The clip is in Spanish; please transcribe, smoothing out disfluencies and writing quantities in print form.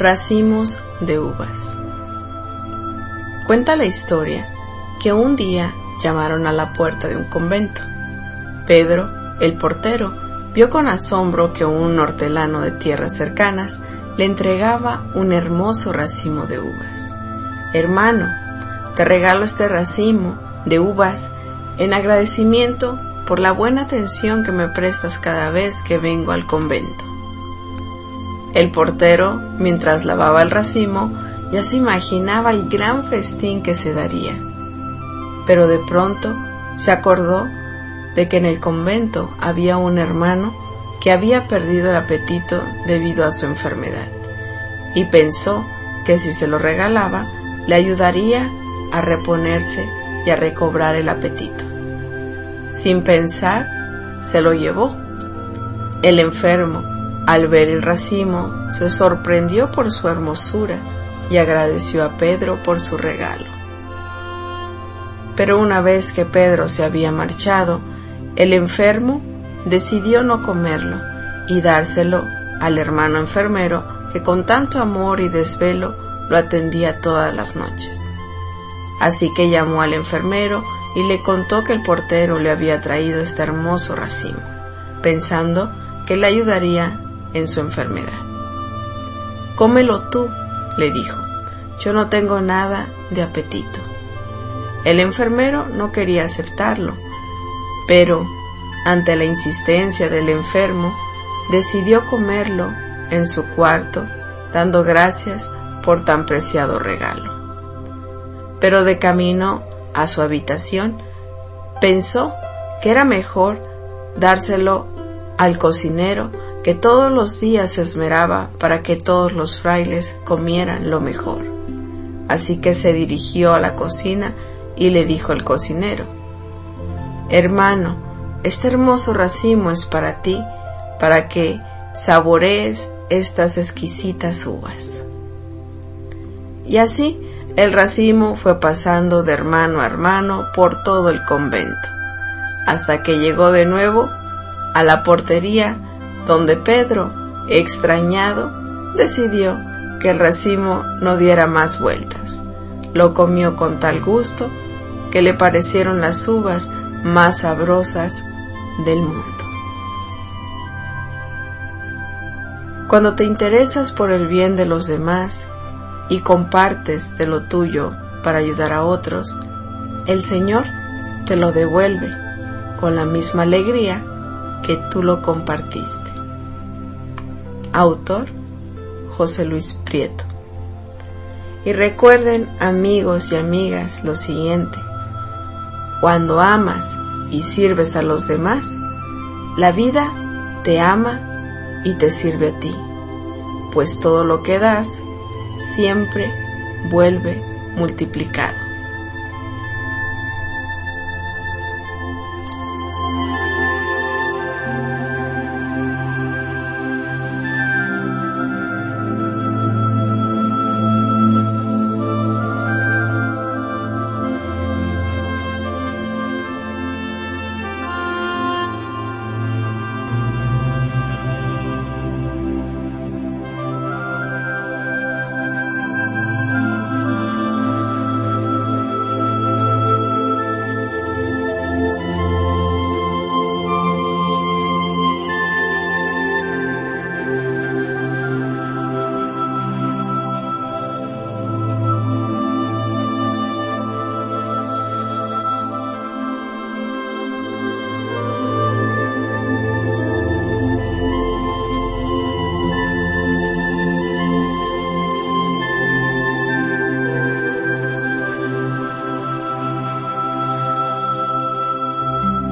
Racimos de uvas. Cuenta la historia que un día llamaron a la puerta de un convento. Pedro, el portero, vio con asombro que un hortelano de tierras cercanas le entregaba un hermoso racimo de uvas. «Hermano, te regalo este racimo de uvas en agradecimiento por la buena atención que me prestas cada vez que vengo al convento». El portero, mientras lavaba el racimo, ya se imaginaba el gran festín que se daría. Pero de pronto se acordó de que en el convento había un hermano que había perdido el apetito debido a su enfermedad, y pensó que si se lo regalaba, le ayudaría a reponerse y a recobrar el apetito. Sin pensar, se lo llevó. El enfermo, al ver el racimo, se sorprendió por su hermosura y agradeció a Pedro por su regalo. Pero una vez que Pedro se había marchado, el enfermo decidió no comerlo y dárselo al hermano enfermero que con tanto amor y desvelo lo atendía todas las noches. Así que llamó al enfermero y le contó que el portero le había traído este hermoso racimo, pensando que le ayudaría en su enfermedad. «Cómelo tú», le dijo, «yo no tengo nada de apetito». El enfermero no quería aceptarlo, pero ante la insistencia del enfermo, decidió comerlo en su cuarto, dando gracias por tan preciado regalo. Pero de camino a su habitación, pensó que era mejor dárselo al cocinero que todos los días se esmeraba para que todos los frailes comieran lo mejor. Así que se dirigió a la cocina y le dijo al cocinero: «Hermano, este hermoso racimo es para ti, para que saborees estas exquisitas uvas». Y así el racimo fue pasando de hermano a hermano por todo el convento, hasta que llegó de nuevo a la portería, donde Pedro, extrañado, decidió que el racimo no diera más vueltas. Lo comió con tal gusto que le parecieron las uvas más sabrosas del mundo. Cuando te interesas por el bien de los demás y compartes de lo tuyo para ayudar a otros, el Señor te lo devuelve con la misma alegría que tú lo compartiste. Autor: José Luis Prieto. Y recuerden, amigos y amigas, lo siguiente: cuando amas y sirves a los demás, la vida te ama y te sirve a ti, pues todo lo que das siempre vuelve multiplicado.